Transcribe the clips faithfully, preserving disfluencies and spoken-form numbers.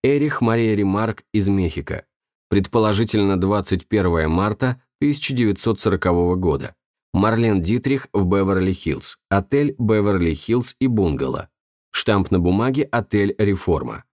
Эрих Мария Ремарк из Мехико. Предположительно двадцать первого марта тысяча девятьсот сорокового года. Марлен Дитрих в Беверли-Хиллз. Отель Беверли-Хиллз и бунгало. Штамп на бумаге «Отель Реформа».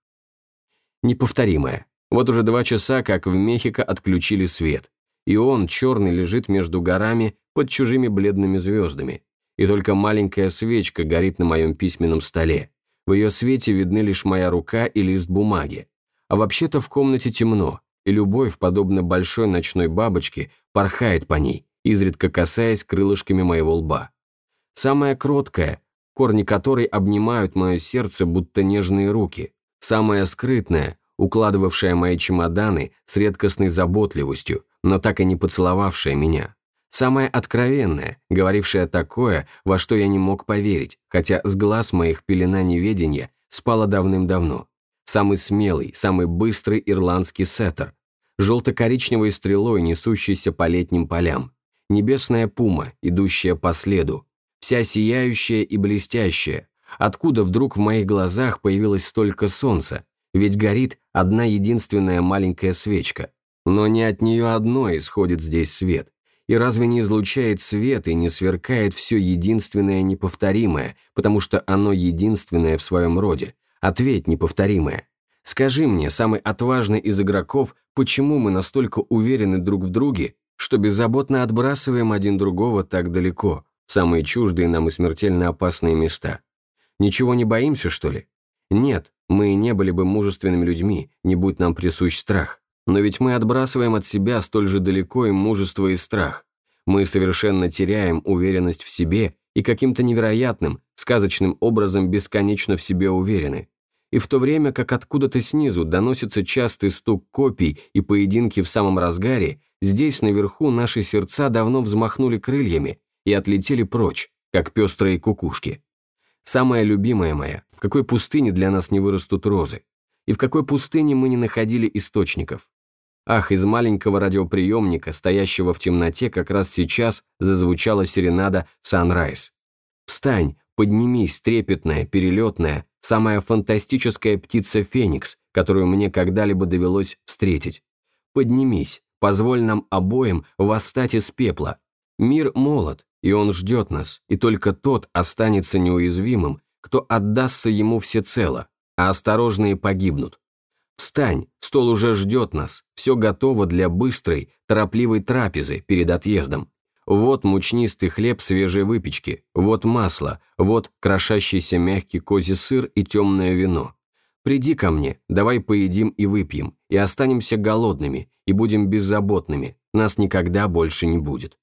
Неповторимое. Вот уже два часа, как в Мехико отключили свет. И он, черный, лежит между горами под чужими бледными звездами. И только маленькая свечка горит на моем письменном столе. В ее свете видны лишь моя рука и лист бумаги. А вообще-то в комнате темно, и любовь, подобно большой ночной бабочке, порхает по ней, изредка касаясь крылышками моего лба. Самая кроткая, корни которой обнимают мое сердце, будто нежные руки. Самая скрытная, укладывавшая мои чемоданы с редкостной заботливостью, но так и не поцеловавшая меня. Самая откровенная, говорившая такое, во что я не мог поверить, хотя с глаз моих пелена неведения спала давным-давно. Самый смелый, самый быстрый ирландский сеттер, желто-коричневой стрелой, несущийся по летним полям, небесная пума, идущая по следу, вся сияющая и блестящая. Откуда вдруг в моих глазах появилось столько солнца? Ведь горит одна единственная маленькая свечка. Но не от нее одной исходит здесь свет. И разве не излучает свет и не сверкает все единственное неповторимое, потому что оно единственное в своем роде? Ответь, неповторимое. Скажи мне, самый отважный из игроков, почему мы настолько уверены друг в друге, что беззаботно отбрасываем один другого так далеко, в самые чуждые нам и смертельно опасные места? Ничего не боимся, что ли? Нет, мы не были бы мужественными людьми, не будь нам присущ страх. Но ведь мы отбрасываем от себя столь же далеко и мужество, и страх. Мы совершенно теряем уверенность в себе и каким-то невероятным, сказочным образом бесконечно в себе уверены. И в то время, как откуда-то снизу доносится частый стук копий и поединки в самом разгаре, здесь наверху наши сердца давно взмахнули крыльями и отлетели прочь, как пестрые кукушки. Самая любимая моя, в какой пустыне для нас не вырастут розы? И в какой пустыне мы не находили источников? Ах, из маленького радиоприемника, стоящего в темноте, как раз сейчас зазвучала серенада «Санрайз». Встань, поднимись, трепетная, перелетная, самая фантастическая птица Феникс, которую мне когда-либо довелось встретить. Поднимись, позволь нам обоим восстать из пепла. Мир молод, и он ждет нас, и только тот останется неуязвимым, кто отдастся ему всецело, а осторожные погибнут. Встань, стол уже ждет нас, все готово для быстрой, торопливой трапезы перед отъездом. Вот мучнистый хлеб свежей выпечки, вот масло, вот крошащийся мягкий козий сыр и темное вино. Приди ко мне, давай поедим и выпьем, и останемся голодными, и будем беззаботными, нас никогда больше не будет.